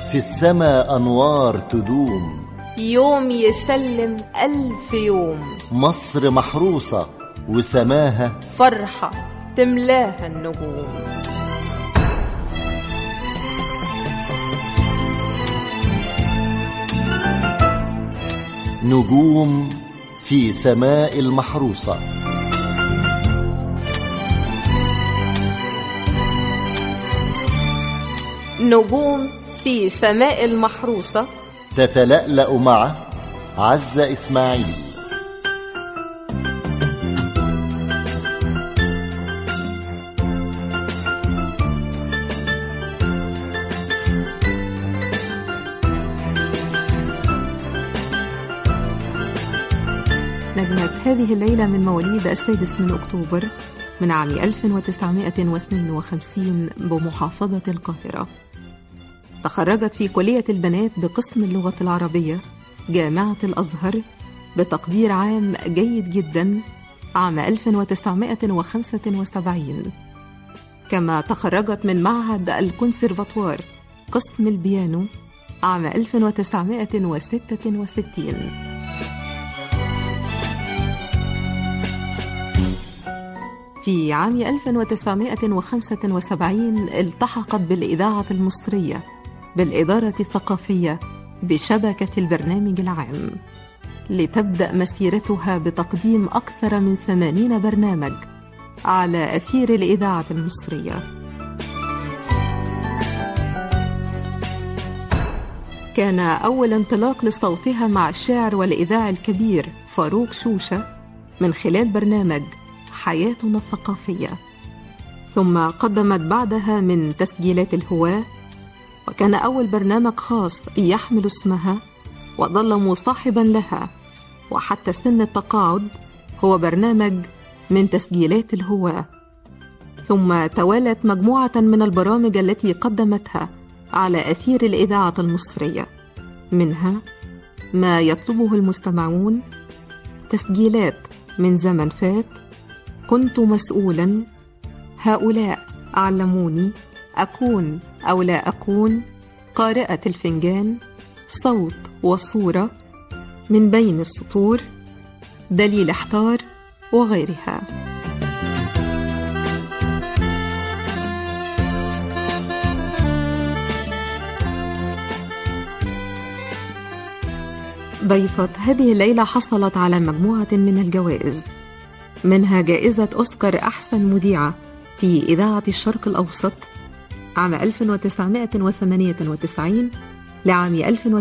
في السما أنوار تدوم، يوم يسلم 1000 يوم. مصر محروسة وسماها فرحة تملاها النجوم. نجوم في سماء المحروسة. نجوم في سماء المحروسة تتلألأ مع عزة إسماعيل. نجمت هذه الليلة من مواليد 6 أكتوبر من عام 1952 بمحافظة القاهرة. تخرجت في كلية البنات بقسم اللغة العربية جامعة الأزهر بتقدير عام جيد جدا عام 1975. كما تخرجت من معهد الكونسيرفاتوار قسم البيانو عام 1966. في عام 1975 التحقت بالإذاعة المصرية بالإدارة الثقافية بشبكة البرنامج العام، لتبدأ مسيرتها بتقديم أكثر من 80 برنامج على أثير الإذاعة المصرية. كان أول انطلاق لصوتها مع الشاعر والإذاعي الكبير فاروق شوشة من خلال برنامج حياتنا الثقافية، ثم قدمت بعدها من تسجيلات الهواة، وكان أول برنامج خاص يحمل اسمها وظل مصاحبا لها وحتى سن التقاعد هو برنامج من تسجيلات الهواة. ثم توالت مجموعة من البرامج التي قدمتها على أثير الإذاعة المصرية، منها ما يطلبه المستمعون، تسجيلات من زمن فات، كنت مسؤولا، هؤلاء علموني، أكون أو لا أكون، قارئة الفنجان، صوت وصورة، من بين السطور، دليل احتار، وغيرها. ضيفة هذه الليلة حصلت على مجموعة من الجوائز، منها جائزة أوسكار أحسن مذيعة في إذاعة الشرق الأوسط عام 1998 لعام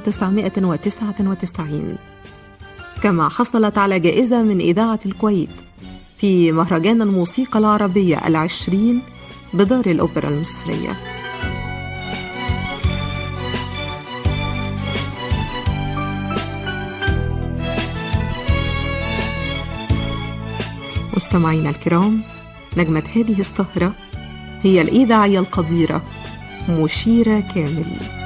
1999. كما حصلت على جائزة من إذاعة الكويت في مهرجان الموسيقى العربية 20 بدار الأوبرا المصرية. مستمعينا الكرام، نجمة هذه السهرة هي الإذاعية القديرة مشيرة كامل.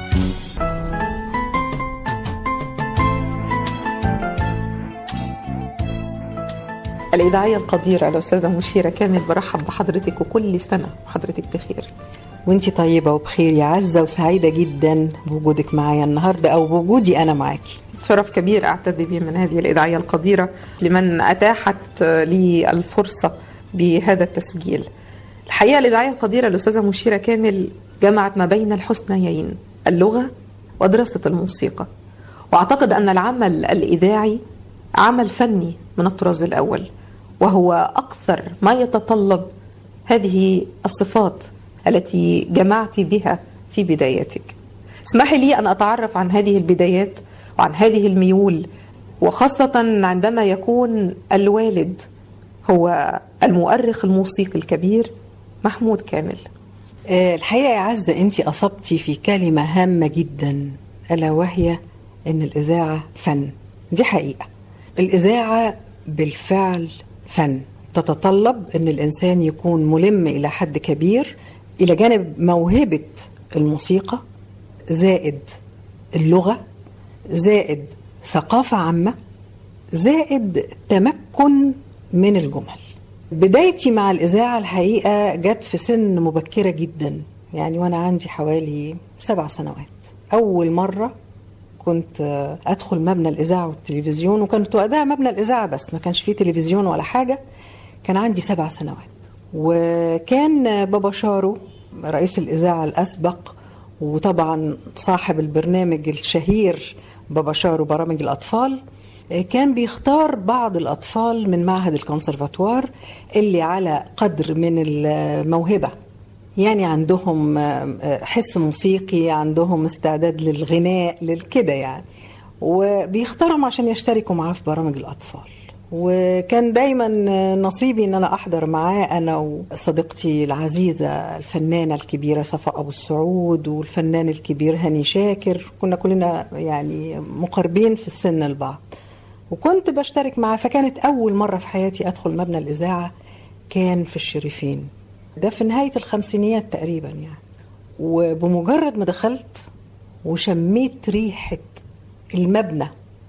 الإذاعية القديرة الأستاذة مشيرة كامل، برحب بحضرتك وكل سنة وحضرتك بخير. وانتي طيبة وبخير يا عزة، وسعيدة جدا بوجودك معايا النهاردة أو بوجودي أنا معاكي. شرف كبير أعتز به من هذه الإذاعية القديرة لمن أتاحت لي الفرصة بهذا التسجيل. الحقيقة الإذاعية القديرة الأستاذة مشيرة كامل جمعت ما بين الحسنيين، اللغة ودراسة الموسيقى، وأعتقد أن العمل الإذاعي عمل فني من الطراز الأول، وهو أكثر ما يتطلب هذه الصفات التي جمعت بها في بدايتك. اسمحي لي أن أتعرف عن هذه البدايات وعن هذه الميول، وخاصة عندما يكون الوالد هو المؤرخ الموسيقي الكبير محمود كامل. الحقيقة يا عزة أنتي أصبتي في كلمة هامة جدا، ألا وهي أن الإذاعة فن. دي حقيقة، الإذاعة بالفعل فن، تتطلب أن الإنسان يكون ملم إلى حد كبير، إلى جانب موهبة الموسيقى، زائد اللغة، زائد ثقافة عامة، زائد تمكن من الجمل. بدايتي مع الإذاعة الحقيقة جت في سن مبكرة جدا، يعني وأنا عندي حوالي 7 سنوات أول مرة كنت أدخل مبنى الإذاعة والتلفزيون، وكانت وقتها مبنى الإذاعة بس، ما كانش فيه تلفزيون ولا حاجة. كان عندي 7 سنوات، وكان بابا شارو رئيس الإذاعة الأسبق، وطبعا صاحب البرنامج الشهير بابا شارو برامج الأطفال، كان بيختار بعض الأطفال من معهد الكونسرفاتوار اللي على قدر من الموهبة، يعني عندهم حس موسيقي، عندهم استعداد للغناء للكده يعني، وبيختارهم عشان يشتركوا معاه في برامج الأطفال. وكان دايما نصيبي ان انا احضر معاه، انا وصديقتي العزيزة الفنانة الكبيرة صفاء ابو السعود والفنان الكبير هاني شاكر، كنا كلنا يعني مقربين في السن البعض، وكنت بشترك معاه. فكانت اول مرة في حياتي ادخل مبنى الإذاعة كان في الشريفين، ده في نهاية الخمسينيات تقريبا يعني. وبمجرد ما دخلت وشميت ريحة المبنى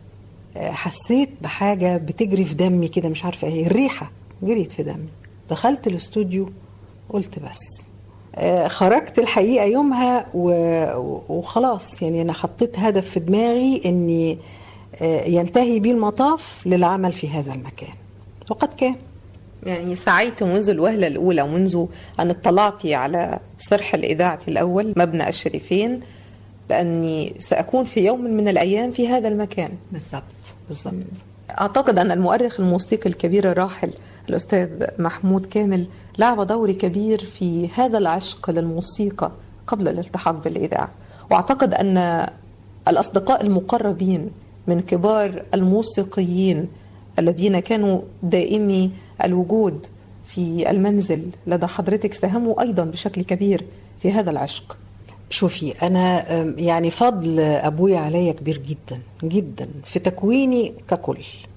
حسيت بحاجة بتجري في دمي كده، مش عارفة ايه، الريحة جريت في دمي. دخلت الاستوديو قلت بس. خرجت الحقيقة يومها وخلاص، يعني أنا حطيت هدف في دماغي أني ينتهي بي المطاف للعمل في هذا المكان، وقد كان. يعني سعيت منذ الوهلة الأولى، ومنذ أن اطلعت على صرح الإذاعة الأول مبنى الشريفين، بأني سأكون في يوم من الأيام في هذا المكان. بالضبط. أعتقد أن المؤرخ الموسيقي الكبير الراحل الأستاذ محمود كامل لعب دور كبير في هذا العشق للموسيقى قبل الالتحاق بالإذاعة، وأعتقد أن الأصدقاء المقربين من كبار الموسيقيين الذين كانوا دائمي الوجود في المنزل لدى حضرتك ساهموا أيضا بشكل كبير في هذا العشق. شوفي، أنا يعني فضل أبوي عليا كبير جدا جدا في تكويني ككل.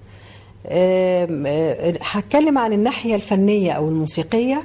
هتكلم عن الناحية الفنية أو الموسيقية.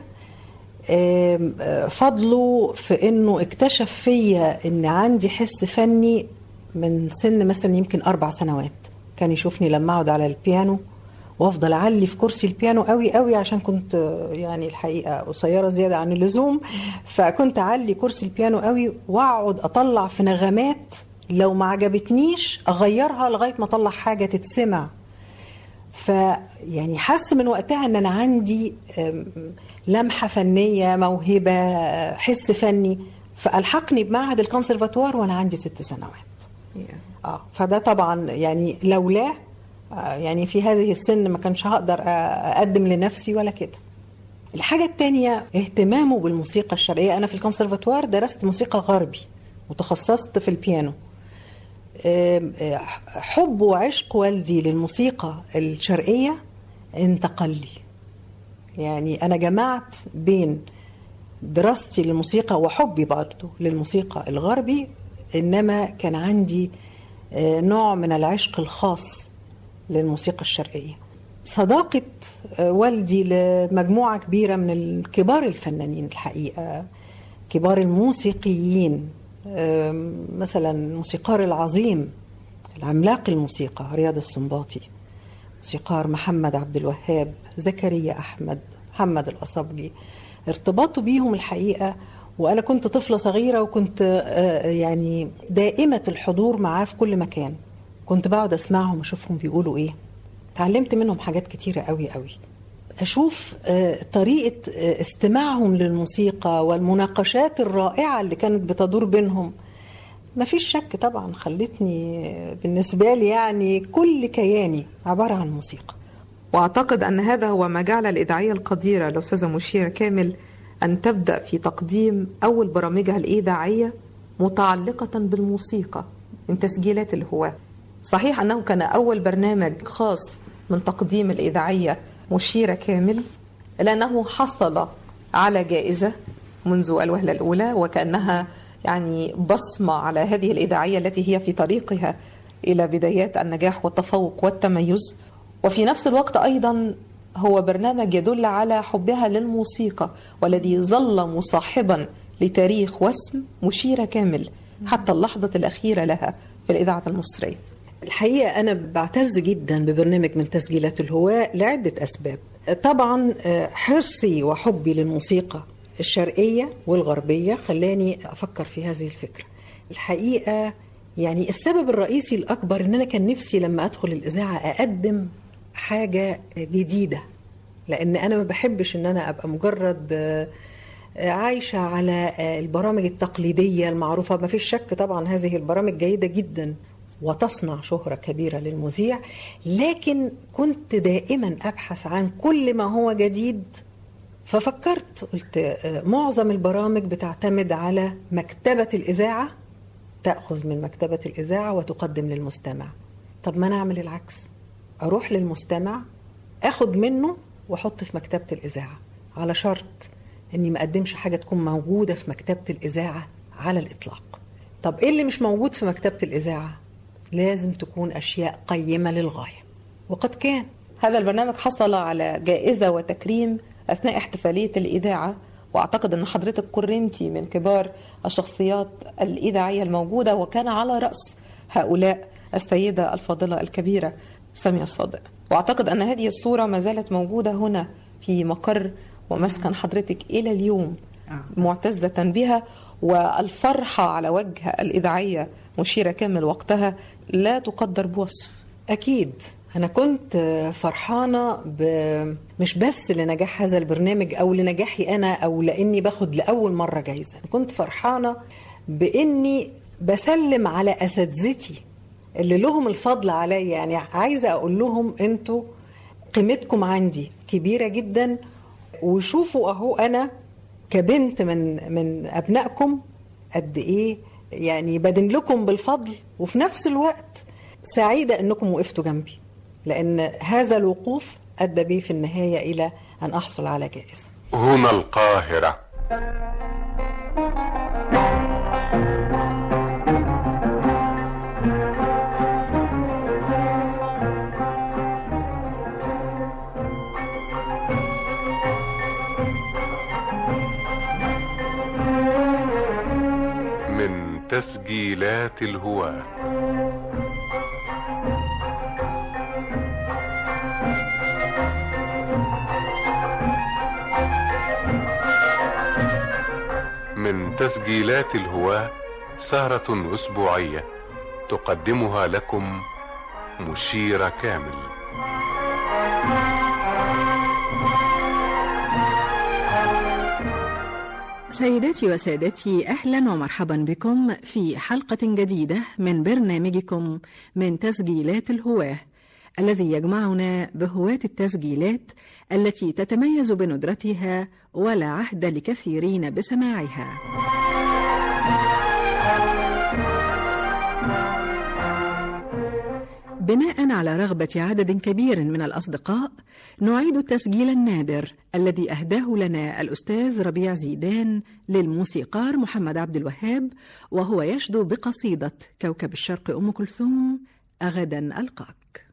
فضله في أنه اكتشف فيا أن عندي حس فني من سن مثلا يمكن 4 سنوات. كان يشوفني لما أقعد على البيانو وافضل اعلي في كرسي البيانو قوي قوي، عشان كنت يعني الحقيقه قصيره زياده عن اللزوم، فكنت اعلي كرسي البيانو قوي واقعد اطلع في نغمات لو ما عجبتنيش اغيرها لغايه ما اطلع حاجه تتسمع. فيعني حس من وقتها ان انا عندي لمحه فنيه، موهبه، حس فني، فالحقني بمعهد الكونسرفاتوار وانا عندي 6 سنوات. فده طبعا يعني لولاه يعني في هذه السن ما كانش هقدر أقدم لنفسي ولا كده. الحاجة التانية اهتمامه بالموسيقى الشرقية. أنا في الكونسرفاتوار درست موسيقى غربي وتخصصت في البيانو. حب وعشق والدي للموسيقى الشرقية انتقل لي. يعني أنا جمعت بين دراستي للموسيقى وحبي برضه للموسيقى الغربي، إنما كان عندي نوع من العشق الخاص للموسيقى الشرقية. صداقة والدي لمجموعة كبيرة من كبار الفنانين الحقيقة، كبار الموسيقيين، مثلا الموسيقار العظيم العملاق الموسيقى رياض السنباطي، موسيقار محمد عبد الوهاب، زكريا أحمد، محمد الأصبجي. ارتباطه بيهم الحقيقة، وأنا كنت طفلة صغيرة وكنت يعني دائمة الحضور معاه في كل مكان. كنت بقعد أسمعهم وأشوفهم بيقولوا إيه. تعلمت منهم حاجات كتيرة قوي قوي. أشوف طريقة استماعهم للموسيقى والمناقشات الرائعة اللي كانت بتدور بينهم. ما فيش شك طبعا خلتني بالنسبة لي يعني كل كياني عبارة عن موسيقى. وأعتقد أن هذا هو ما جعل الإذاعية القديرة الأستاذة مشيرة كامل أن تبدأ في تقديم أول برامجها الإذاعية متعلقة بالموسيقى من تسجيلات الهواة. صحيح أنه كان أول برنامج خاص من تقديم الإذاعية مشيرة كامل، لأنه حصل على جائزة منذ الوهلة الأولى، وكأنها يعني بصمة على هذه الإذاعية التي هي في طريقها إلى بدايات النجاح والتفوق والتميز. وفي نفس الوقت أيضا هو برنامج يدل على حبها للموسيقى، والذي ظل مصاحبا لتاريخ واسم مشيرة كامل حتى اللحظة الأخيرة لها في الإذاعة المصرية. الحقيقة أنا بعتز جدا ببرنامج من تسجيلات الهواة لعدة أسباب. طبعا حرصي وحبي للموسيقى الشرقية والغربية خلاني أفكر في هذه الفكرة. الحقيقة يعني السبب الرئيسي الأكبر إن أنا كان نفسي لما أدخل الإذاعة أقدم حاجة جديدة، لأن أنا ما بحبش إن أنا أبقى مجرد عايشة على البرامج التقليدية المعروفة. ما فيش شك طبعا هذه البرامج جيدة جدا وتصنع شهرة كبيرة للمذيع، لكن كنت دائما أبحث عن كل ما هو جديد. ففكرت قلت معظم البرامج بتعتمد على مكتبة الإذاعة، تأخذ من مكتبة الإذاعة وتقدم للمستمع. طب ما نعمل العكس، أروح للمستمع أخذ منه وأحط في مكتبة الإذاعة، على شرط أني ما أقدمش حاجة تكون موجودة في مكتبة الإذاعة على الإطلاق. طب إيه اللي مش موجود في مكتبة الإذاعة؟ لازم تكون أشياء قيمة للغاية، وقد كان. هذا البرنامج حصل على جائزة وتكريم أثناء احتفالية الإذاعة، وأعتقد أن حضرتك كرمتي من كبار الشخصيات الإذاعية الموجودة، وكان على رأس هؤلاء السيدة الفاضلة الكبيرة سامية الصادق. وأعتقد أن هذه الصورة ما زالت موجودة هنا في مقر ومسكن حضرتك إلى اليوم، معتزة بها، والفرحة على وجه الإذاعية مشيرة كامل وقتها لا تقدر بوصف. أكيد أنا كنت فرحانة مش بس لنجاح هذا البرنامج أو لنجاحي أنا أو لأني باخد لأول مرة جايزة، كنت فرحانة بإني بسلم على أساتذتي اللي لهم الفضل علي. يعني عايزة أقول لهم أنتوا قيمتكم عندي كبيرة جدا، وشوفوا أهو أنا كبنت من أبنائكم قد إيه يعني بدن لكم بالفضل، وفي نفس الوقت سعيدة أنكم وقفتوا جنبي، لأن هذا الوقوف أدى بي في النهاية إلى أن أحصل على جائزة. هنا القاهرة. من تسجيلات الهواة. من تسجيلات الهواة سهرة أسبوعية تقدمها لكم مشيرة كامل. سيداتي وسادتي، أهلا ومرحبا بكم في حلقة جديدة من برنامجكم من تسجيلات الهواة، الذي يجمعنا بهواة التسجيلات التي تتميز بندرتها ولا عهد لكثيرين بسماعها. بناء على رغبة عدد كبير من الأصدقاء، نعيد التسجيل النادر الذي أهداه لنا الأستاذ ربيع زيدان للموسيقار محمد عبد الوهاب، وهو يشدو بقصيدة كوكب الشرق أم كلثوم غدا ألقاك.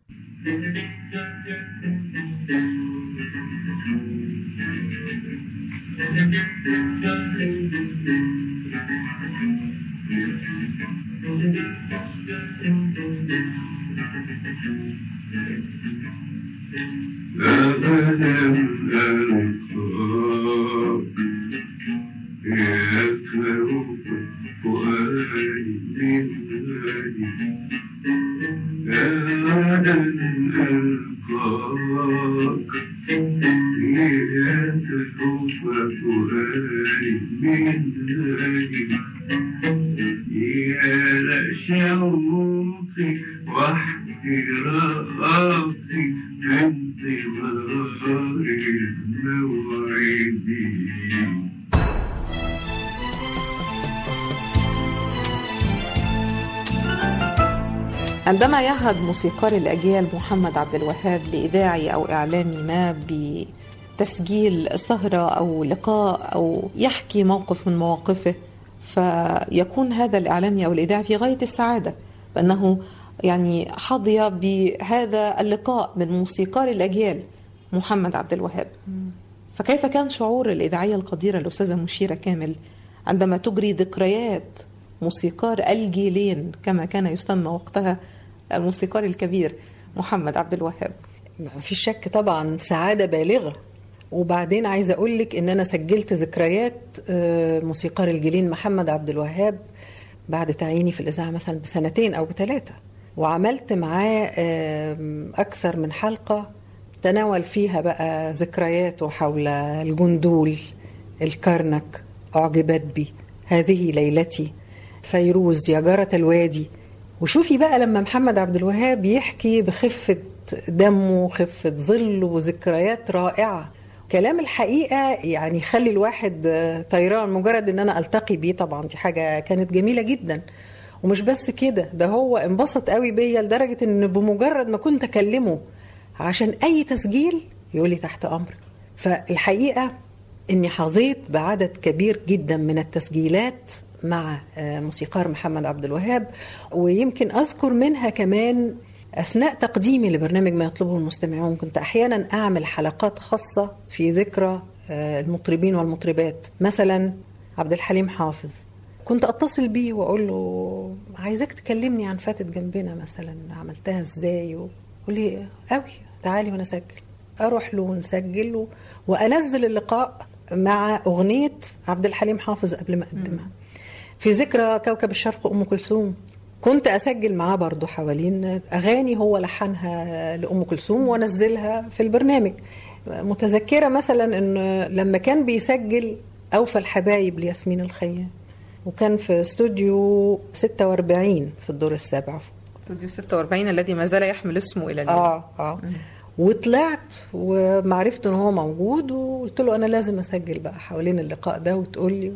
عندما يعهد موسيقار الأجيال محمد عبد الوهاب لإذاعي أو إعلامي ما بتسجيل سهرة أو لقاء أو يحكي موقف من مواقفه، فيكون هذا الإعلامي أو الإذاعي في غاية السعادة بأنه يعني حظي بهذا اللقاء من موسيقار الأجيال محمد عبد الوهاب. فكيف كان شعور الإذاعية القديرة الأستاذة مشيرة كامل عندما تجري ذكريات موسيقار الجيلين كما كان يسمى وقتها الموسيقار الكبير محمد عبد الوهاب؟ ما في شك طبعا سعادة بالغة. وبعدين عايزة أقول لك إن أنا سجلت ذكريات موسيقار الجيلين محمد عبد الوهاب بعد تعييني في الإذاعة مثلا ب2 أو ب3، وعملت معاه أكثر من حلقة تناول فيها بقى ذكرياته حول الجندول، الكرنك، أعجبت بي، هذه ليلتي، فيروز، يا جارة الوادي. وشوفي بقى لما محمد عبد الوهاب يحكي بخفة دمه، خفة ظله، وذكريات رائعة، كلام الحقيقة يعني يخلي الواحد طيران مجرد ان انا التقي بيه. طبعا دي حاجة كانت جميلة جدا. ومش بس كده، ده هو انبسط قوي بيا لدرجة ان بمجرد ما كنت اكلمه عشان اي تسجيل يقول لي تحت امر. فالحقيقة اني حظيت بعدد كبير جدا من التسجيلات مع موسيقار محمد عبد الوهاب، ويمكن اذكر منها كمان أثناء تقديمي لبرنامج ما يطلبه المستمعون كنت أحيانا أعمل حلقات خاصة في ذكرى المطربين والمطربات. مثلا عبد الحليم حافظ كنت أتصل بيه وأقول له عايزك تكلمني عن فاتت جنبنا مثلا، عملتها إزاي، ويقول لي قوي تعالي وأنا أسجل. أروح له ونسجل وأنزل اللقاء مع أغنية عبد الحليم حافظ قبل ما أقدمها. في ذكرى كوكب الشرق أم كلثوم كنت أسجل معاه برضو حوالين أغاني هو لحنها لأم كلثوم وانزلها في البرنامج. متذكرة مثلا أن لما كان بيسجل أوفى الحبايب لياسمين الخيام، وكان في استوديو 46 في الدور السابع، استوديو 46 الذي ما زال يحمل اسمه إلى اليوم. وطلعت ومعرفت أنه هو موجود، وقلت له أنا لازم أسجل بقى حوالين اللقاء ده، وتقول لي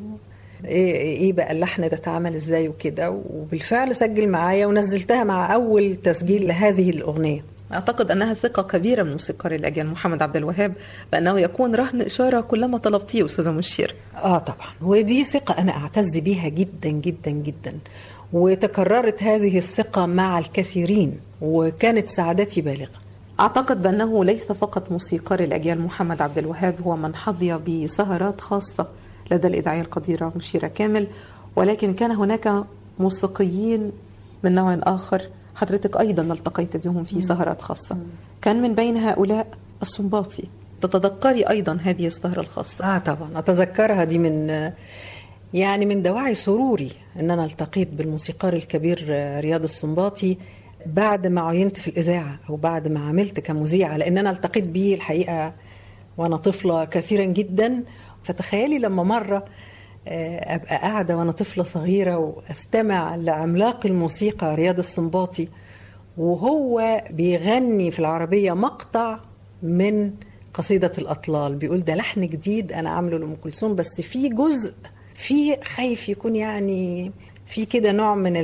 ايه بقى اللحن ده اتعمل ازاي وكده. وبالفعل سجل معايا ونزلتها مع اول تسجيل لهذه الاغنيه. اعتقد انها ثقه كبيره من موسيقار الاجيال محمد عبد الوهاب بانه يكون رهن اشاره كلما طلبتيه استاذه مشير. طبعا، ودي ثقه انا اعتز بيها جدا جدا جدا، وتكررت هذه الثقه مع الكثيرين، وكانت سعادتي بالغه. اعتقد بانه ليس فقط موسيقار الاجيال محمد عبد الوهاب هو من حظي بسهرات خاصه لدى الإذاعية القديرة مشيرة كامل، ولكن كان هناك موسيقيين من نوع آخر حضرتك أيضا التقيت بهم في سهرات خاصة. كان من بين هؤلاء السنباطي. تتذكري أيضا هذه السهرة الخاصة؟ طبعا أتذكرها، دي من دواعي سروري أن أنا التقيت بالموسيقار الكبير رياض السنباطي بعد ما عينت في الإذاعة، أو بعد ما عملت كمذيعة، لأن أنا التقيت به الحقيقة وأنا طفلة كثيرا جدا. فتخيلي لما مرة أبقى قاعدة وأنا طفلة صغيرة وأستمع لعملاق الموسيقى رياض السنباطي وهو بيغني في العربية مقطع من قصيدة الأطلال، بيقول ده لحن جديد أنا عامله لأم كلثوم، بس في جزء فيه خايف يكون يعني في كده نوع من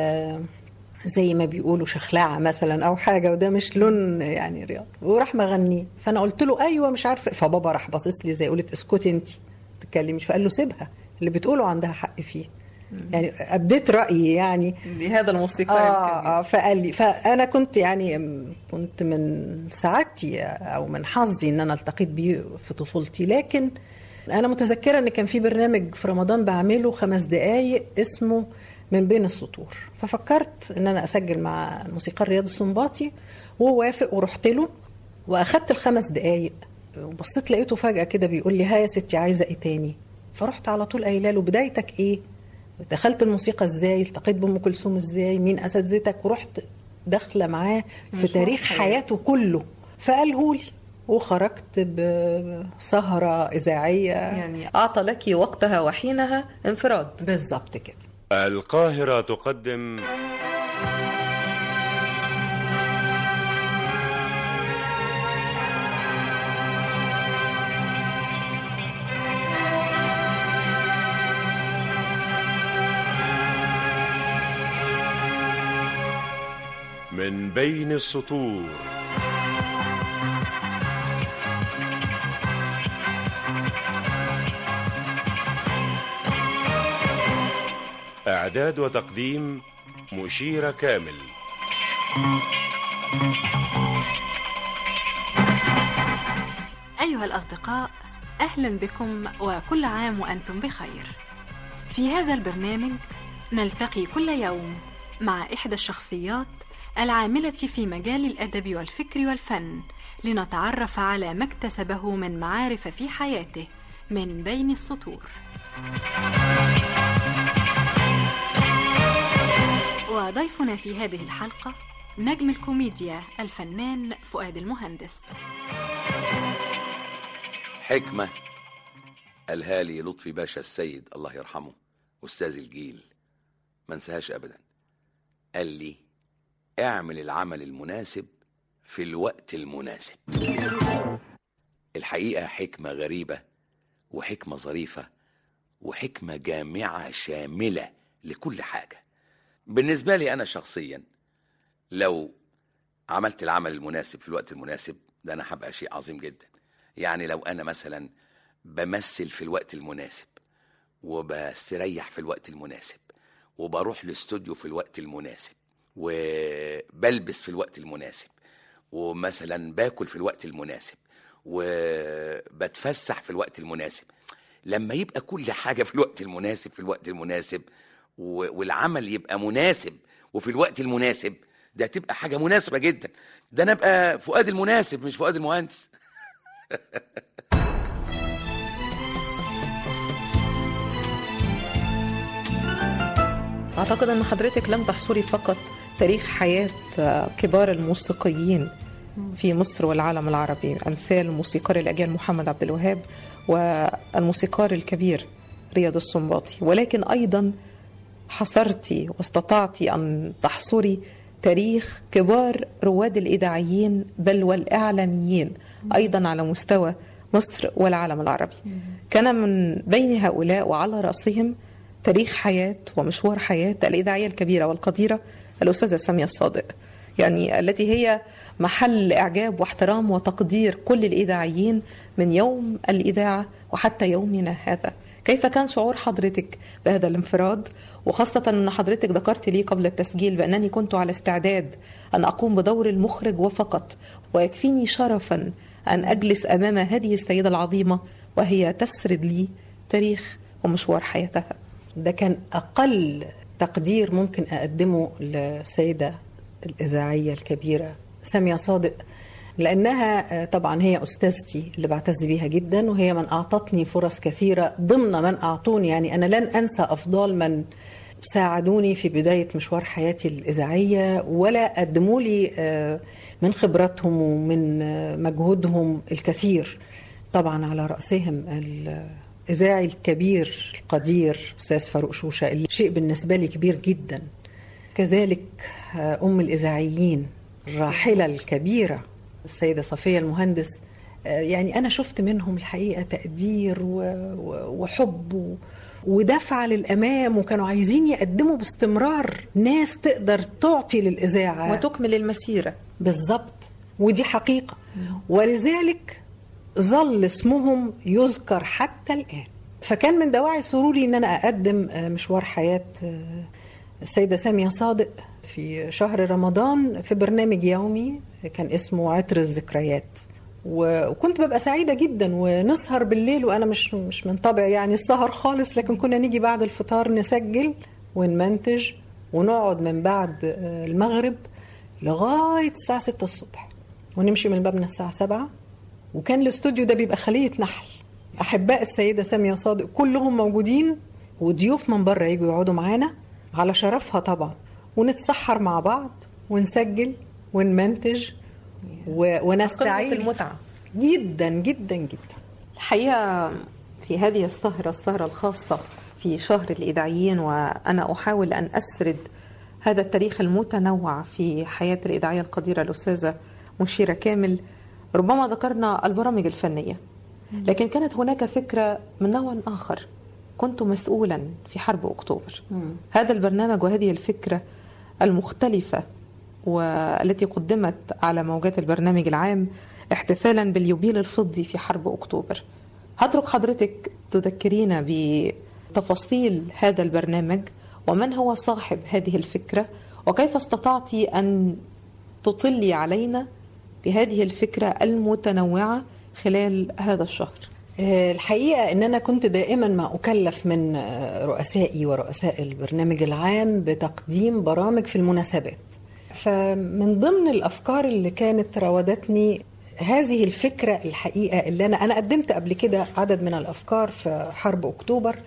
زي ما بيقولوا شخلعة مثلا أو حاجة، وده مش لون يعني رياض، وراح مغنيه. فأنا قلت له أيوة مش عارفة، فبابا راح باصص لي زي قولت اسكتي انت تتكلميش، فقال له سيبها، اللي بتقوله عندها حق فيه. يعني أبديت رأيي يعني لهذا الموسيقى فقال لي. فأنا كنت كنت من سعادتي أو من حظي إن أنا التقيت بيه في طفولتي. لكن أنا متذكرة إن كان في برنامج في رمضان بعمله 5 دقايق اسمه من بين السطور، ففكرت ان انا اسجل مع الموسيقار رياض السنباطي، وهو وافق، ورحت له واخدت ال5 دقايق، وبصيت لقيته فجأة كده بيقول لي ها يا ستي عايزة ايه تاني؟ فرحت على طول قايله له بدايتك ايه؟ دخلت الموسيقى ازاي؟ التقيت بأم كلثوم ازاي؟ مين اساتذتك؟ ورحت داخله معاه في تاريخ حياته كله، فقاله لي، وخرجت بسهرة إذاعية يعني أعطى لك وقتها وحينها انفراد. بالضبط كده. القاهرة تقدم من بين السطور. إعداد وتقديم مشيرة كامل. أيها الأصدقاء، أهلا بكم وكل عام وأنتم بخير. في هذا البرنامج نلتقي كل يوم مع إحدى الشخصيات العاملة في مجال الأدب والفكر والفن، لنتعرف على ما اكتسبه من معارف في حياته من بين السطور. وضيفنا في هذه الحلقة نجم الكوميديا الفنان فؤاد المهندس. حكمة قالها لي لطفي باشا السيد الله يرحمه أستاذ الجيل، ما انساهاش أبدا. قال لي اعمل العمل المناسب في الوقت المناسب. الحقيقة حكمة غريبة وحكمة ظريفة وحكمة جامعة شاملة لكل حاجة. بالنسبة لي أنا شخصيا لو عملت العمل المناسب في الوقت المناسب ده أنا هبقى شيء عظيم جدا. يعني لو أنا مثلا بمثل في الوقت المناسب وبستريح في الوقت المناسب وبروح الاستوديو في الوقت المناسب وبلبس في الوقت المناسب ومثلا باكل في الوقت المناسب وبتفسح في الوقت المناسب، لما يبقى كل حاجة في الوقت المناسب في الوقت المناسب والعمل يبقى مناسب وفي الوقت المناسب، ده تبقى حاجة مناسبة جدا. ده أنا أبقى فؤاد المناسب مش فؤاد المهندس. أعتقد أن حضرتك لم تحصري فقط تاريخ حياة كبار الموسيقيين في مصر والعالم العربي، أمثال موسيقار الأجيال محمد عبد الوهاب والموسيقار الكبير رياض السنباطي، ولكن أيضا حصرتي واستطعتي أن تحصري تاريخ كبار رواد الإذاعيين بل والإعلاميين أيضا على مستوى مصر والعالم العربي. كان من بين هؤلاء وعلى رأسهم تاريخ حياة ومشوار حياة الإذاعية الكبيرة والقديرة الأستاذة سامية الصادق، يعني التي هي محل إعجاب واحترام وتقدير كل الإذاعيين من يوم الإذاعة وحتى يومنا هذا. كيف كان شعور حضرتك بهذا الانفراد، وخاصة أن حضرتك ذكرت لي قبل التسجيل بأنني كنت على استعداد أن أقوم بدور المخرج وفقط، ويكفيني شرفا أن أجلس أمام هذه السيدة العظيمة وهي تسرد لي تاريخ ومشوار حياتها. ده كان أقل تقدير ممكن أقدمه للسيدة الإذاعية الكبيرة سامية صادق، لأنها طبعا هي أستاذتي اللي بعتز بيها جدا، وهي من أعطتني فرص كثيرة ضمن من أعطوني. يعني أنا لن أنسى أفضال من ساعدوني في بداية مشوار حياتي الإذاعية ولا قدموا لي من خبرتهم ومن مجهودهم الكثير. طبعا على رأسهم الإذاعي الكبير القدير أستاذ فاروق شوشة، اللي شيء بالنسبة لي كبير جدا. كذلك أم الإذاعيين الراحلة الكبيرة السيدة صفية المهندس. يعني أنا شفت منهم الحقيقة تقدير وحب ودفع للأمام، وكانوا عايزين يقدموا باستمرار ناس تقدر تعطي للإذاعة وتكمل المسيرة بالضبط، ودي حقيقة. ولذلك ظل اسمهم يذكر حتى الآن. فكان من دواعي سروري أن أنا أقدم مشوار حياة السيدة سامية صادق في شهر رمضان في برنامج يومي كان اسمه عطر الذكريات، وكنت ببقى سعيدة جدا ونسهر بالليل. وأنا مش من طبع يعني السهر خالص، لكن كنا نيجي بعد الفطار نسجل ونمنتج ونقعد من بعد المغرب لغاية الساعة 6 الصبح ونمشي من بابنا الساعة 7. وكان الاستوديو ده بيبقى خلية نحل. أحباء السيدة سامية صادق كلهم موجودين، وضيوف من بره يجوا يقعدوا معانا على شرفها طبعا، ونتسحر مع بعض ونسجل ونمنتج ونستعيد المتعة جدا جدا جدا. الحقيقة في هذه السهرة الخاصة في شهر الإذاعيين، وأنا أحاول أن أسرد هذا التاريخ المتنوع في حياة الإذاعية القديرة الأستاذة مشيرة كامل، ربما ذكرنا البرامج الفنية، لكن كانت هناك فكرة من نوع آخر. كنت مسؤولا في حرب أكتوبر. هذا البرنامج وهذه الفكرة المختلفة والتي قدمت على موجات البرنامج العام احتفالا باليوبيل الفضي في حرب أكتوبر. هترك حضرتك تذكرينا بتفاصيل هذا البرنامج ومن هو صاحب هذه الفكرة، وكيف استطعتي أن تطلي علينا بهذه الفكرة المتنوعة خلال هذا الشهر. الحقيقة أن أنا كنت دائما ما أكلف من رؤسائي ورؤساء البرنامج العام بتقديم برامج في المناسبات. فمن ضمن الأفكار اللي كانت راودتني هذه الفكرة الحقيقة اللي أنا قدمت قبل كده عدد من الأفكار في حرب أكتوبر،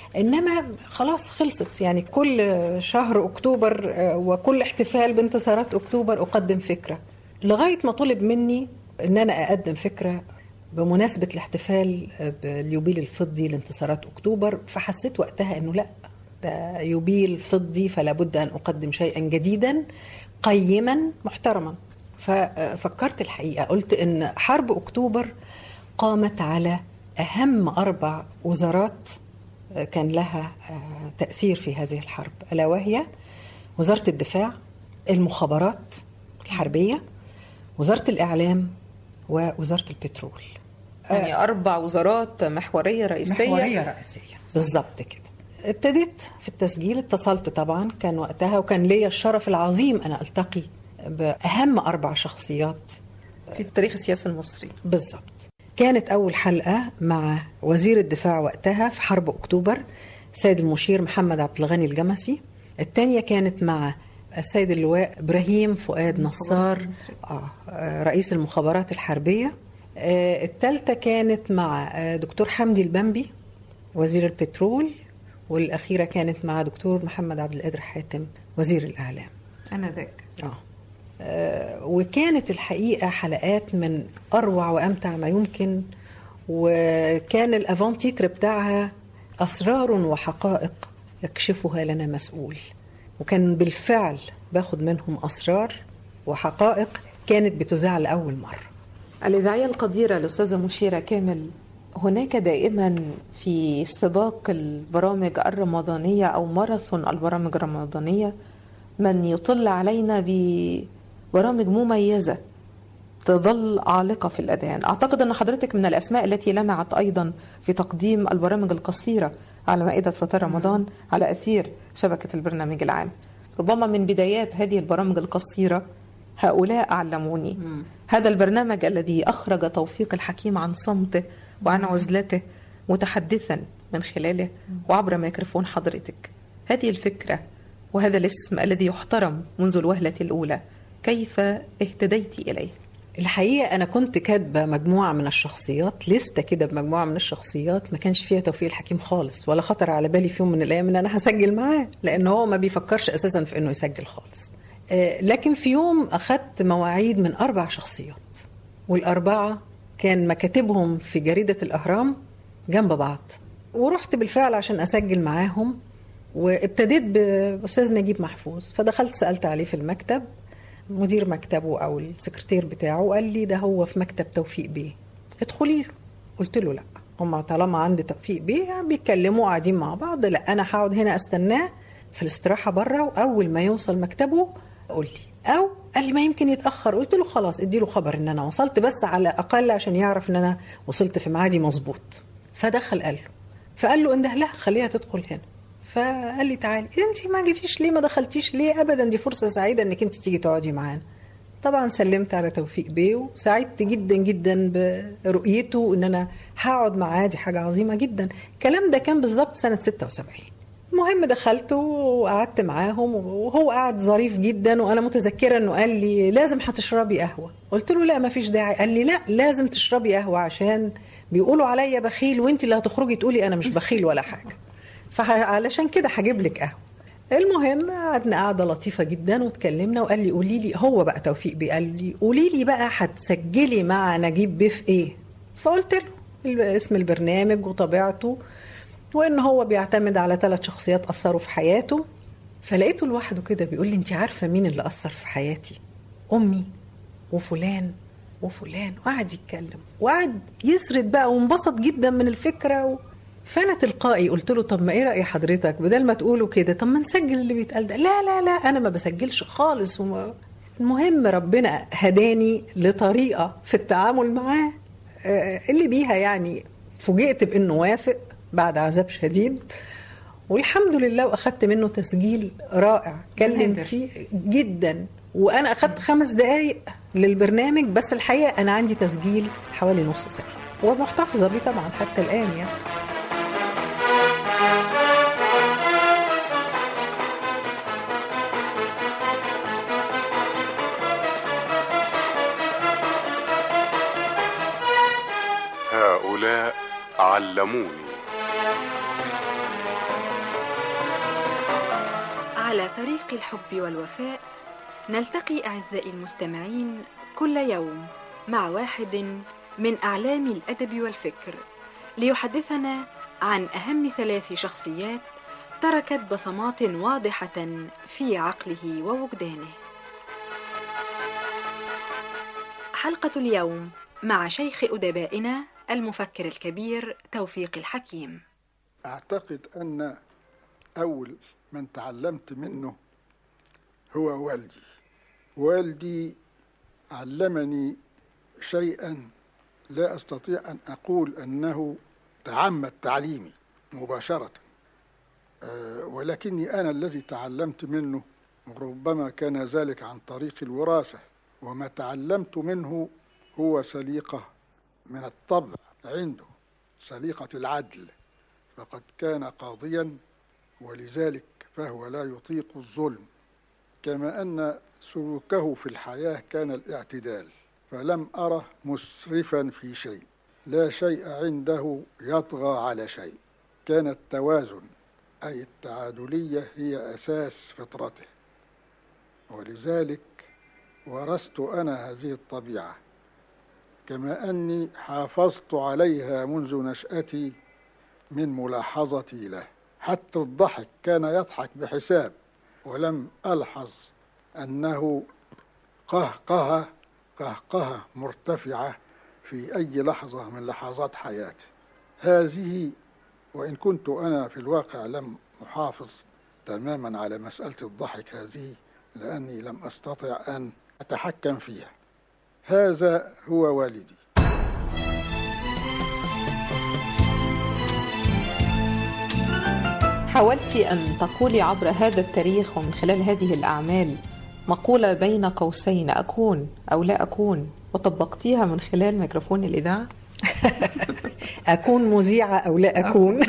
إنما خلاص خلصت، يعني كل شهر أكتوبر وكل احتفال بانتصارات أكتوبر أقدم فكرة، لغاية ما طلب مني إن أنا أقدم فكرة بمناسبة الاحتفال باليوبيل الفضي لانتصارات أكتوبر. فحسيت وقتها إنه لا، ده يوبيل فضي فلا بد أن أقدم شيئا جديدا قيما محترما. ففكرت الحقيقة، قلت إن حرب أكتوبر قامت على أهم 4 وزارات كان لها تأثير في هذه الحرب، ألا وهي وزارة الدفاع، المخابرات الحربية، وزارة الإعلام، ووزارة البترول. يعني 4 وزارات محورية رئيسية بالضبط كده. ابتديت في التسجيل، اتصلت طبعا، كان وقتها وكان ليا الشرف العظيم أنا ألتقي بأهم 4 شخصيات في التاريخ السياسي المصري. بالضبط. كانت أول حلقة مع وزير الدفاع وقتها في حرب أكتوبر السيد المشير محمد عبد الغني الجمسي. الثانية كانت مع السيد اللواء إبراهيم فؤاد نصار رئيس المخابرات الحربية. الثالثة كانت مع دكتور حمدي البنبي وزير البترول. والأخيرة كانت مع دكتور محمد عبد القادر حاتم وزير الإعلام. أنا ذاك. وكانت الحقيقة حلقات من أروع وأمتع ما يمكن، وكان الأفان تيتر بتاعها أسرار وحقائق يكشفها لنا مسؤول، وكان بالفعل باخد منهم أسرار وحقائق كانت بتذاع لأول مرة. الإذاعية القديرة الأستاذة مشيرة كامل، هناك دائما في سباق البرامج الرمضانية أو ماراثون البرامج الرمضانية من يطل علينا ببرامج مميزة تظل عالقة في الأذهان. أعتقد أن حضرتك من الأسماء التي لمعت أيضا في تقديم البرامج القصيرة على مائدة فطار رمضان على أثير شبكة البرنامج العام. ربما من بدايات هذه البرامج القصيرة هؤلاء أعلموني هذا البرنامج الذي أخرج توفيق الحكيم عن صمته وعن عزلته متحدثا من خلاله وعبر ميكروفون حضرتك. هذه الفكرة وهذا الاسم الذي يحترم منذ الوهلة الأولى، كيف اهتديت إليه؟ الحقيقة أنا كنت كاتبة مجموعة من الشخصيات، لستة كده بمجموعة من الشخصيات ما كانش فيها توفيق الحكيم خالص، ولا خطر على بالي في يوم من الأيام إن أنا هسجل معاه، لأن هو ما بيفكرش أساسا في إنه يسجل خالص. لكن في يوم أخذت مواعيد من 4 شخصيات، وال4 كان مكاتبهم في جريدة الأهرام جنب بعض، ورحت بالفعل عشان أسجل معاهم. وابتديت بأستاذ نجيب محفوظ، فدخلت سألت عليه في المكتب، مدير مكتبه أو السكرتير بتاعه قال لي ده هو في مكتب توفيق بيه، ادخلي له. قلت له لا، هم طالما عندي توفيق بيه بيتكلموا قاعدين مع بعض، لا أنا هقعد هنا أستناه في الاستراحة بره، وأول ما يوصل مكتبه قول لي. أو قال لي ما يمكن يتأخر. قلت له خلاص اديله خبر إن أنا وصلت، بس على الأقل عشان يعرف إن أنا وصلت في ميعادي مظبوط. فدخل قال له، فقال له انده لا خليها تدخل هنا. فقال لي تعالي، انت ما جيتيش ليه، ما دخلتيش ليه؟ ابدا، دي فرصه سعيده انك انت تيجي تقعدي معانا. طبعا سلمت على توفيق بيه وسعدت جدا جدا برؤيته ان انا هقعد معاه، دي حاجه عظيمه جدا. الكلام ده كان بالظبط سنه 76. المهم دخلت وقعدت معاهم، وهو قاعد ظريف جدا، وانا متذكره انه قال لي لازم هتشربي قهوه. قلت له لا ما فيش داعي. قال لي لا لازم تشربي قهوه عشان بيقولوا عليا بخيل، وانت اللي هتخرجي تقولي انا مش بخيل ولا حاجه، فعلشان كده هجيب لك قهوه. المهم قعدنا قعده لطيفه جدا واتكلمنا، وقال لي قولي لي، هو بقى توفيق بيه قال لي قولي لي بقى هتسجلي مع نجيب بيه في ايه؟ فقلت له اسم البرنامج وطبيعته، وان هو بيعتمد على 3 شخصيات اثروا في حياته. فلقيته لوحده كده بيقول لي انت عارفه مين اللي اثر في حياتي؟ امي وفلان وفلان، وقعد يتكلم وقعد يسرد بقى وانبسط جدا من الفكره. فانا تلقائي قلت له طب ما ايه راي حضرتك بدل ما تقولوا كده، طب ما نسجل اللي بيتقال ده. لا لا لا انا ما بسجلش خالص. المهم ربنا هداني لطريقه في التعامل معاه اللي بيها يعني فوجئت بانه وافق بعد عذاب شديد، والحمد لله. واخدت منه تسجيل رائع اتكلم فيه جدا، وانا اخدت 5 دقايق للبرنامج، بس الحقيقه انا عندي تسجيل حوالي نص ساعه ومحتفظه بيه طبعا حتى الان يعني. هؤلاء علموني. على طريق الحب والوفاء نلتقي أعزائي المستمعين كل يوم مع واحد من أعلام الأدب والفكر ليحدثنا عن أهم 3 شخصيات تركت بصمات واضحة في عقله ووجدانه. حلقة اليوم مع شيخ أدبائنا المفكر الكبير توفيق الحكيم. أعتقد أن أول من تعلمت منه هو والدي. والدي علمني شيئا لا أستطيع أن أقول أنه تعمد تعليمي مباشرة، ولكني أنا الذي تعلمت منه، ربما كان ذلك عن طريق الوراثة. وما تعلمت منه هو سليقة من الطبع عنده، سليقة العدل، فقد كان قاضيا ولذلك فهو لا يطيق الظلم، كما أن سلوكه في الحياة كان الاعتدال، فلم أره مسرفا في شيء، لا شيء عنده يطغى على شيء. كان التوازن أي التعادلية هي أساس فطرته، ولذلك ورثت أنا هذه الطبيعة، كما أني حافظت عليها منذ نشأتي من ملاحظتي له. حتى الضحك كان يضحك بحساب، ولم ألحظ أنه قهقهة مرتفعة في أي لحظة من لحظات حياتي. هذه وإن كنت أنا في الواقع لم أحافظ تماما على مسألة الضحك هذه، لأني لم أستطع أن أتحكم فيها. هذا هو والدي. حاولت أن تقولي عبر هذا التاريخ ومن خلال هذه الأعمال مقولة بين قوسين أكون أو لا أكون، وطبقتيها من خلال ميكروفون الإذاعة. أكون مذيعة أو لا أكون.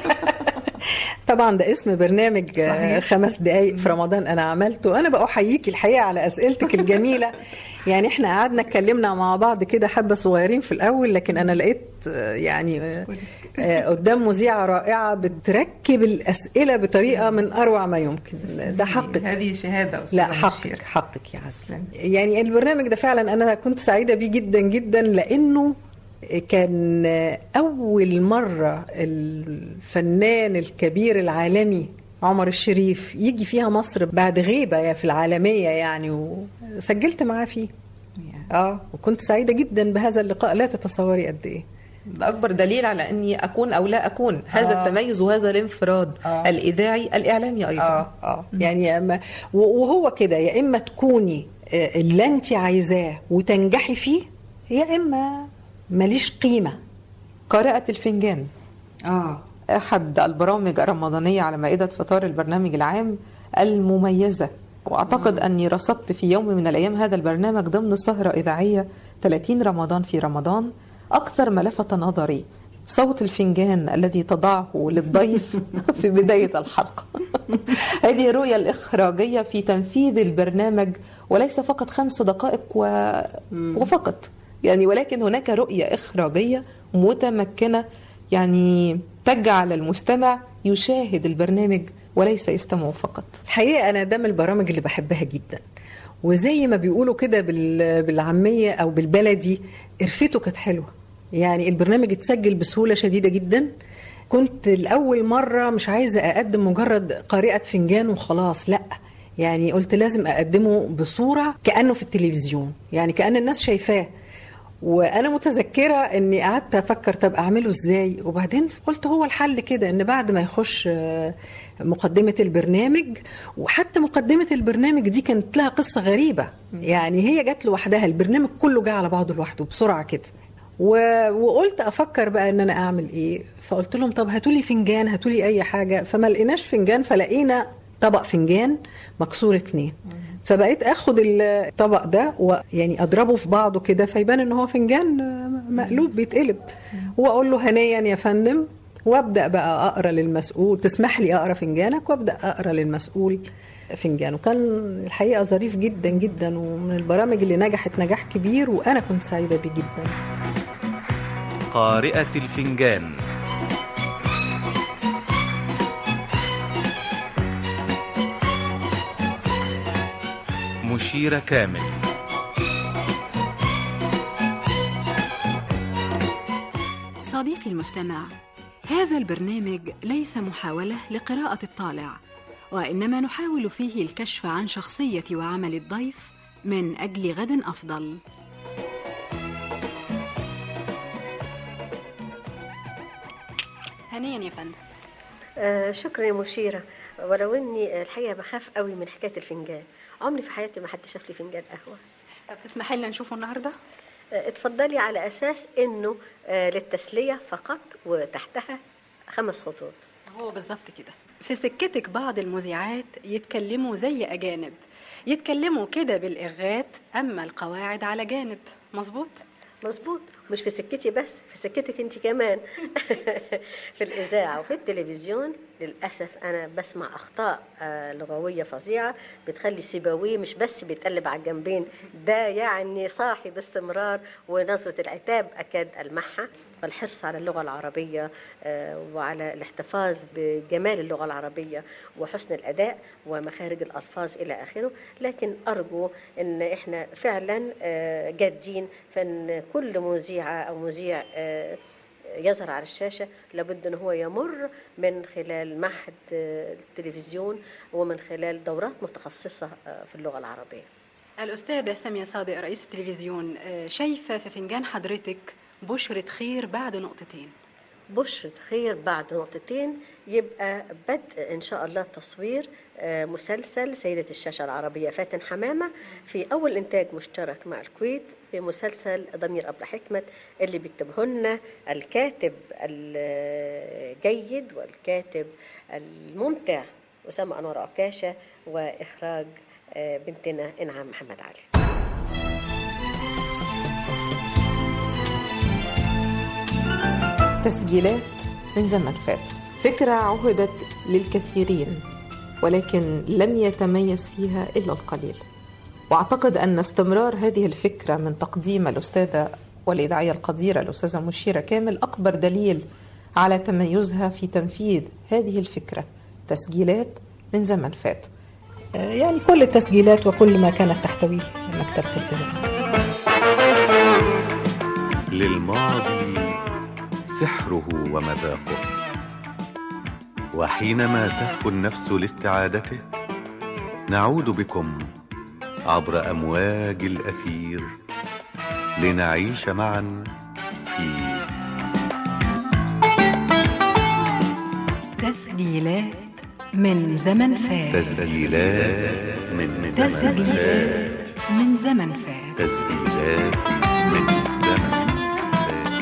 طبعا ده اسم برنامج صحيح. 5 دقايق في رمضان أنا عملته. أنا بقى أحييكي الحقيقة على أسئلتك الجميلة. يعني احنا قعدنا اتكلمنا مع بعض كده حبة صغيرين في الأول، لكن أنا لقيت يعني قدام مذيعة رائعة بتركب الأسئلة بطريقة من أروع ما يمكن. ده حقك، هذه شهادة. لا حقك يا عز. يعني البرنامج ده فعلا أنا كنت سعيدة بيه جدا جدا، لأنه كان أول مرة الفنان الكبير العالمي عمر الشريف يجي فيها مصر بعد غيبة في العالمية يعني، وسجلت معاه فيه. وكنت سعيدة جدا بهذا اللقاء، لا تتصوري قد إيه. ده أكبر دليل على أني أكون أو لا أكون، هذا التميز وهذا الانفراد الإذاعي الإعلامي أيضا. يعني وهو كده، يا إما تكوني اللي أنت عايزاه وتنجحي فيه، يا إما ماليش قيمة. قارئة الفنجان أحد البرامج الرمضانية على مائدة فطار البرنامج العام المميزة، وأعتقد أني رصدت في يوم من الأيام هذا البرنامج ضمن سهرة إذاعية 30 رمضان في رمضان. أكثر ما لفت نظري صوت الفنجان الذي تضعه للضيف في بداية الحلقة. هذه الرؤية الإخراجية في تنفيذ البرنامج، وليس فقط 5 دقائق وفقط يعني، ولكن هناك رؤية إخراجية متمكنة يعني تجعل المستمع يشاهد البرنامج وليس يستمع فقط. الحقيقة أنا ده من البرامج اللي بحبها جدا، وزي ما بيقولوا كده بالعامية أو بالبلدي، قرفته كانت حلوة. يعني البرنامج اتسجل بسهولة شديدة جدا. كنت الأول مرة مش عايزة أقدم مجرد قارئة فنجان وخلاص، لأ، يعني قلت لازم أقدمه بصورة كأنه في التلفزيون، يعني كأن الناس شايفاه. وأنا متذكرة أني قعدت أفكر طب أعمله إزاي، وبعدين قلت هو الحل كده أن بعد ما يخش مقدمة البرنامج، وحتى مقدمة البرنامج دي كانت لها قصة غريبة، يعني هي جت لوحدها، البرنامج كله جاء على بعضه لوحده بسرعة كده. وقلت أفكر بقى أن أنا أعمل إيه، فقلت لهم طب هاتولي فنجان، هاتولي أي حاجة، فما لقيناش فنجان، فلقينا طبق فنجان مكسور 2. فبقيت اخد الطبق ده ويعني اضربه في بعضه كده فيبان ان هو فنجان مقلوب بيتقلب، واقول له هنيا يا فندم، وابدا بقى اقرا للمسؤول تسمح لي اقرا فنجانك، وابدا اقرا للمسؤول فنجان. وكان الحقيقه ظريف جدا جدا، ومن البرامج اللي نجحت نجاح كبير، وانا كنت سعيده بيه جدا. قارئة الفنجان. مشيرة كامل. صديقي المستمع، هذا البرنامج ليس محاولة لقراءة الطالع، وإنما نحاول فيه الكشف عن شخصية وعمل الضيف من أجل غد أفضل. هنيا يا فندم. شكرا يا مشيرة، ولو اني الحقيقة بخاف قوي من حكاية الفنجان، عمري في حياتي ما حد شاف لي فنجان قهوة. طب تسمحي لنا نشوفه النهاردة؟ اتفضلي، على أساس انه للتسلية فقط، وتحتها 5 خطوط. هو بالظبط كده. في سكتك بعض المذيعات يتكلموا زي أجانب، يتكلموا كده بالإغات، أما القواعد على جانب. مظبوط؟ مظبوط، مش في سكتي بس، في سكتك انت كمان. في الإذاعة وفي التلفزيون للأسف أنا بسمع أخطاء لغوية فظيعة بتخلي سيبويه مش بس بيتقلب على الجنبين، ده يعني صاحي باستمرار، ونظرة العتاب أكاد ألمحها. فالحرص على اللغة العربية وعلى الاحتفاظ بجمال اللغة العربية وحسن الأداء ومخارج الألفاظ إلى آخره. لكن أرجو أن إحنا فعلا جادين، فإن كل مذيعة أو مذيع يظهر على الشاشة لابد أن هو يمر من خلال معهد التلفزيون ومن خلال دورات متخصصة في اللغة العربية. الأستاذة سامية صادق رئيس التلفزيون، شايفة في فنجان حضرتك بشرة خير بعد نقطتين. بشرة خير بعد نقطتين، يبقى بدء إن شاء الله تصوير مسلسل سيدة الشاشة العربية فاتن حمامة في أول إنتاج مشترك مع الكويت، في مسلسل ضمير أبلة حكمت اللي بيكتبه لنا الكاتب الجيد والكاتب الممتع أسامة أنور عكاشة، وإخراج بنتنا إنعام محمد علي. تسجيلات من زمن فات، فكرة عهدت للكثيرين ولكن لم يتميز فيها إلا القليل. وأعتقد أن استمرار هذه الفكرة من تقديم الأستاذة والإذاعية القديرة الأستاذة مشيرة كامل أكبر دليل على تميزها في تنفيذ هذه الفكرة. تسجيلات من زمن فات، يعني كل التسجيلات وكل ما كانت تحتويه مكتبة الإذاعة. للماضي سحره ومذاقه، وحينما تهفو النفس لاستعادته نعود بكم عبر أمواج الأثير لنعيش معا في تسجيلات من زمن فات. تسجيلات من زمن فات. من زمن فات. تسجيلات من زمن فات.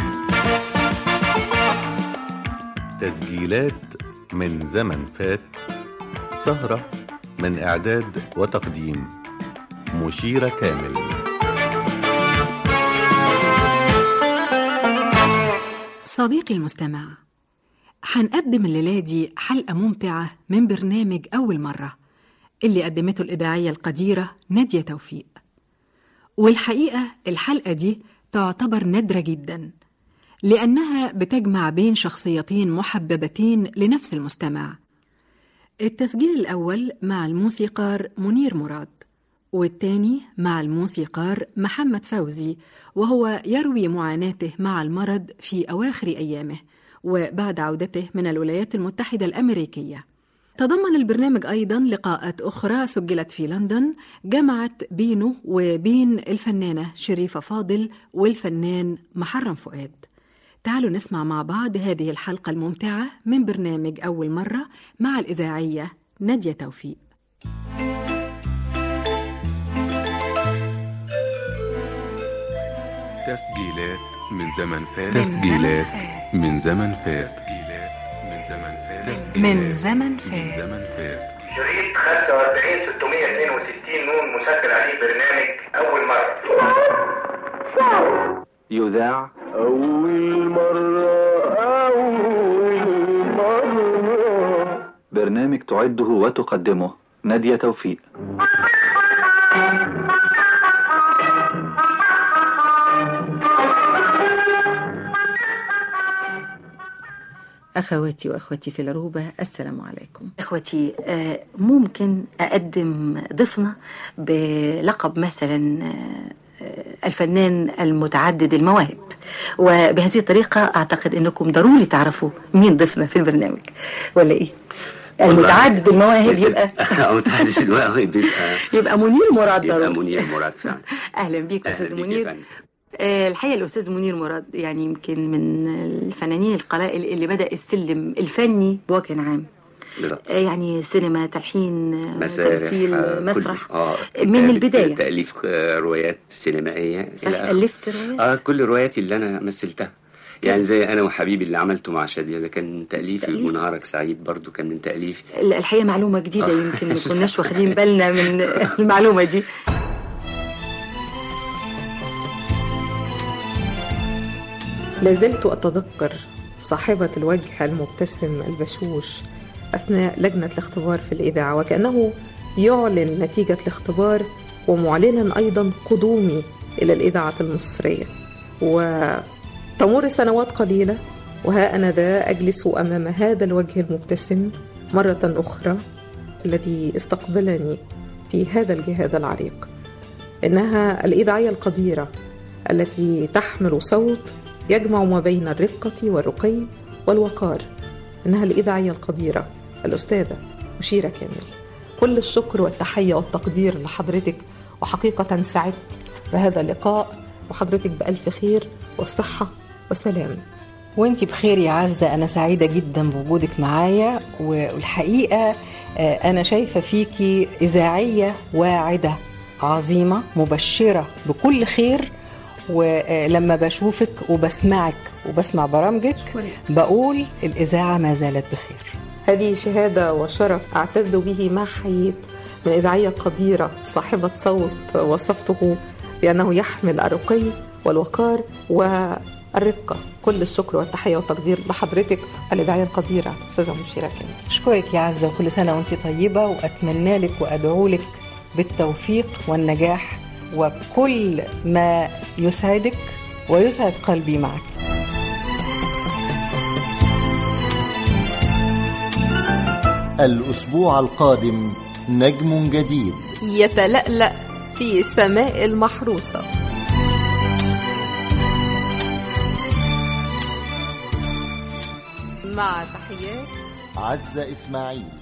تسجيلات من زمن فات. سهرة من إعداد وتقديم مشيرة كامل. صديقي المستمع، هنقدم الليلة دي حلقة ممتعة من برنامج أول مرة اللي قدمته الإذاعية القديرة نادية توفيق. والحقيقة الحلقة دي تعتبر نادرة جدا لأنها بتجمع بين شخصيتين محببتين لنفس المستمع. التسجيل الأول مع الموسيقار منير مراد، والتاني مع الموسيقار محمد فوزي، وهو يروي معاناته مع المرض في أواخر أيامه وبعد عودته من الولايات المتحدة الأمريكية. تضمن البرنامج أيضا لقاءات أخرى سجلت في لندن جمعت بينه وبين الفنانة شريفة فاضل والفنان محرم فؤاد. تعالوا نسمع مع بعض هذه الحلقة الممتعة من برنامج أول مرة مع الإذاعية نادية توفيق. تسجيلات من زمن فات. تسجيلات من زمن فات. من زمن فات. شريط 45662 نون مسجل عليه برنامج أول مرة. يذاع أول مرة. برنامج تعده وتقدمه نادية توفيق. أخواتي وأخواتي في العروبة، السلام عليكم. اخوتي، ممكن اقدم ضيفنا بلقب مثلا الفنان المتعدد المواهب، وبهذه الطريقة اعتقد انكم ضروري تعرفوا مين ضيفنا في البرنامج، ولا ايه؟ المتعدد المواهب يبقى متعدد المواهب يبقى منير مراد. يبقى منير مراد فعلا. اهلا بيك استاذ منير. الحقيقة الأستاذ منير مراد يعني يمكن من الفنانين القلائل اللي بدأ السلم الفني بوجه عام. يعني سينما، تلحين، تمثيل، مسرح، من البداية. تأليف روايات سينمائية. ألفت روايات؟ كل رواياتي اللي أنا مثلتها، يعني زي أنا وحبيبي اللي عملته مع شادية ده كان تأليفي، ونهارك سعيد برضو كان من تأليفي. الحقيقة معلومة جديدة يمكن ما كناش واخدين بالنا من المعلومة دي. لازلت أتذكر صاحبة الوجه المبتسم البشوش أثناء لجنة الاختبار في الإذاعة، وكأنه يعلن نتيجة الاختبار ومعلنا أيضا قدومي إلى الإذاعة المصرية. وتمر سنوات قليلة وها أنا ذا أجلس أمام هذا الوجه المبتسم مرة أخرى الذي استقبلني في هذا الجهاز العريق. إنها الإذاعية القديرة التي تحمل صوت يجمع ما بين الرقة والرقي والوقار. إنها الإذاعية القديرة الأستاذة مشيرة كامل. كل الشكر والتحية والتقدير لحضرتك، وحقيقة سعدت بهذا اللقاء، وحضرتك بألف خير وصحة وسلام. وانتي بخير يا عزة، أنا سعيدة جدا بوجودك معايا، والحقيقة أنا شايفة فيكي إذاعية واعدة عظيمة مبشرة بكل خير. ولما بشوفك وبسمعك وبسمع برامجك بقول الإذاعة ما زالت بخير. هذه شهادة وشرف أعتز به ما حييت من إذاعية قديرة صاحبة صوت وصفته بأنه يحمل الرقي والوقار والرقة. كل الشكر والتحية والتقدير لحضرتك الإذاعية القديرة أستاذة مشيرة كامل. أشكرك يا عزة، وكل سنة وأنت طيبة، وأتمنى لك وأدعو لك بالتوفيق والنجاح وكل ما يسعدك ويسعد قلبي معك. الأسبوع القادم نجم جديد يتلألأ في سماء المحروسة. مع تحيات عزة إسماعيل.